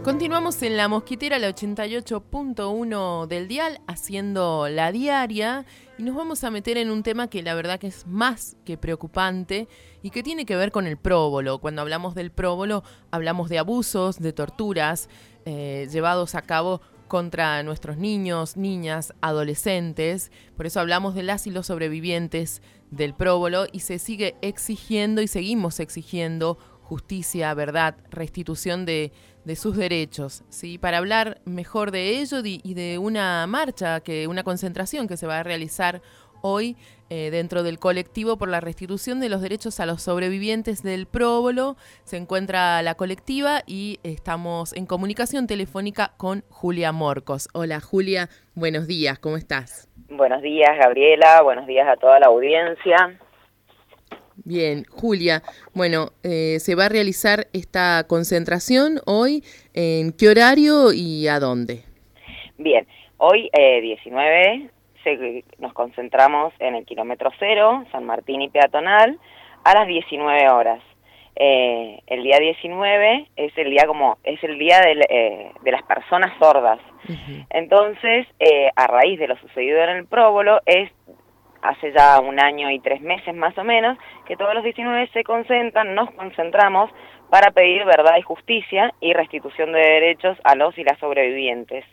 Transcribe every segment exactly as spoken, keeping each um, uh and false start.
Continuamos en La Mosquitera, la ochenta y ocho punto uno del dial, haciendo la diaria, y nos vamos a meter en un tema que la verdad que es más que preocupante y que tiene que ver con el próbolo. Cuando hablamos del próbolo, hablamos de abusos, de torturas eh, llevados a cabo contra nuestros niños, niñas, adolescentes. Por eso hablamos de las y los sobrevivientes del próbolo, y se sigue exigiendo y seguimos exigiendo justicia, verdad, restitución de, de sus derechos, ¿sí? Para hablar mejor de ello y de una marcha, que una concentración que se va a realizar hoy eh, dentro del colectivo por la restitución de los derechos a los sobrevivientes del próbolo, se encuentra la colectiva y estamos en comunicación telefónica con Julia Morcos. Hola Julia, buenos días, ¿cómo estás? Buenos días Gabriela, buenos días a toda la audiencia. Bien, Julia, bueno, eh, se va a realizar esta concentración hoy, ¿en qué horario y a dónde? Bien, hoy eh, diecinueve se, nos concentramos en el kilómetro cero, San Martín y Peatonal, a las diecinueve horas. Eh, el día diecinueve es el día como es el día de, eh, de las personas sordas. Uh-huh. Entonces, eh, a raíz de lo sucedido en el próbolo, es hace ya un año y tres meses más o menos, que todos los diecinueve se concentran, nos concentramos para pedir verdad y justicia y restitución de derechos a los y las sobrevivientes.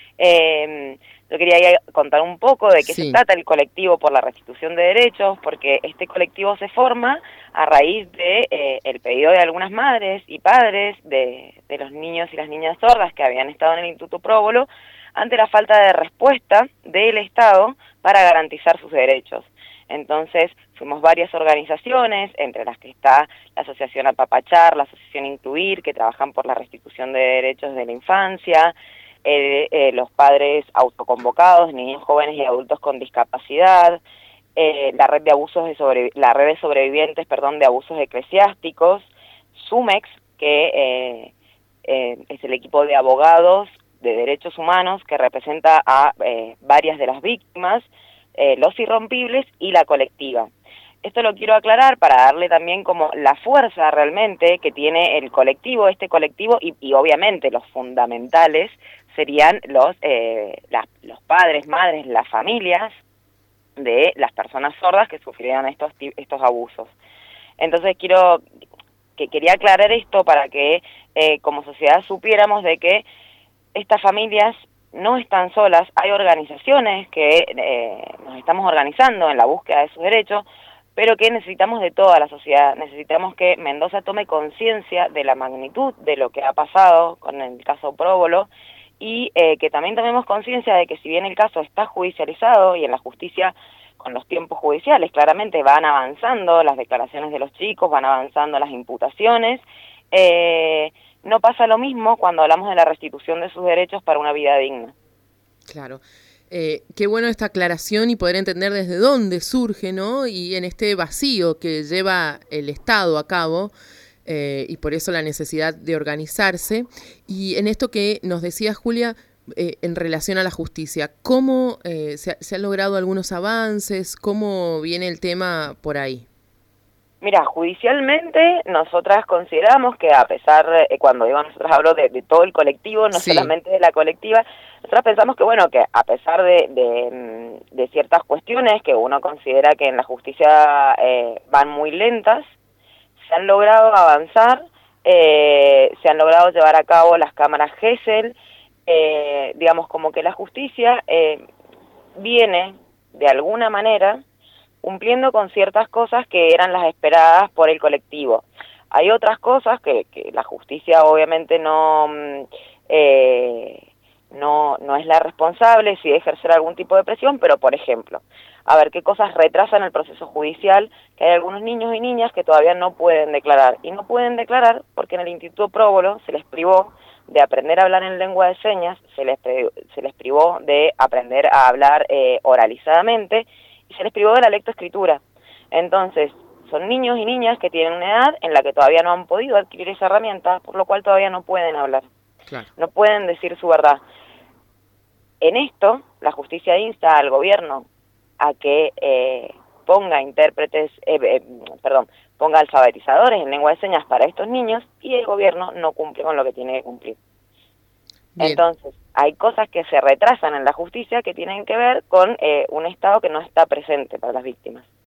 Eh, yo quería contar un poco de qué sí. se trata el colectivo por la restitución de derechos, porque este colectivo se forma a raíz de eh, el pedido de algunas madres y padres de, de los niños y las niñas sordas que habían estado en el Instituto Próbolo ante la falta de respuesta del Estado para garantizar sus derechos. Entonces, fuimos varias organizaciones, entre las que está la Asociación Apapachar, la Asociación Incluir, que trabajan por la restitución de derechos de la infancia, eh, eh, los padres autoconvocados, niños, jóvenes y adultos con discapacidad, eh, la red de abusos de sobre, la red de sobrevivientes, perdón, de abusos eclesiásticos, SUMEX, que eh, eh, es el equipo de abogados de derechos humanos que representa a eh, varias de las víctimas, eh, los irrompibles y la colectiva. Esto lo quiero aclarar para darle también como la fuerza realmente que tiene el colectivo, este colectivo, y, y obviamente los fundamentales serían los, eh, la, los padres, madres, las familias de las personas sordas que sufrieron estos, estos abusos. Entonces quiero, que quería aclarar esto para que eh, como sociedad supiéramos de que estas familias no están solas, hay organizaciones que eh, nos estamos organizando en la búsqueda de sus derechos, pero que necesitamos de toda la sociedad, necesitamos que Mendoza tome conciencia de la magnitud de lo que ha pasado con el caso Próbolo, y eh, que también tomemos conciencia de que si bien el caso está judicializado y en la justicia con los tiempos judiciales claramente van avanzando las declaraciones de los chicos, van avanzando las imputaciones, eh, no pasa lo mismo cuando hablamos de la restitución de sus derechos para una vida digna. Claro. Eh, qué bueno esta aclaración y poder entender desde dónde surge, ¿no? Y en este vacío que lleva el Estado a cabo, eh, y por eso la necesidad de organizarse. Y en esto que nos decía Julia, eh, en relación a la justicia, ¿cómo eh, se, se han logrado algunos avances? ¿Cómo viene el tema por ahí? Mira, judicialmente nosotras consideramos que a pesar, eh, cuando digo nosotras hablo de, de todo el colectivo, no sí. solamente de la colectiva, nosotras pensamos que bueno, que a pesar de, de, de ciertas cuestiones que uno considera que en la justicia eh, van muy lentas, se han logrado avanzar, eh, se han logrado llevar a cabo las cámaras Gesell, eh, digamos como que la justicia eh, viene de alguna manera cumpliendo con ciertas cosas que eran las esperadas por el colectivo. Hay otras cosas que, que la justicia obviamente no, eh, no, no es la responsable si de ejercer algún tipo de presión, pero por ejemplo, a ver qué cosas retrasan el proceso judicial, que hay algunos niños y niñas que todavía no pueden declarar, y no pueden declarar porque en el Instituto Próbolo se les privó de aprender a hablar en lengua de señas, se les, se les privó de aprender a hablar eh, oralizadamente, y se les privó de la lectoescritura. Entonces, son niños y niñas que tienen una edad en la que todavía no han podido adquirir esa herramienta, por lo cual todavía no pueden hablar, claro. no pueden decir su verdad. En esto, la justicia insta al gobierno a que eh, ponga intérpretes, eh, eh, perdón, ponga alfabetizadores en lengua de señas para estos niños, y el gobierno no cumple con lo que tiene que cumplir. Bien. Entonces, hay cosas que se retrasan en la justicia que tienen que ver con eh, un Estado que no está presente para las víctimas.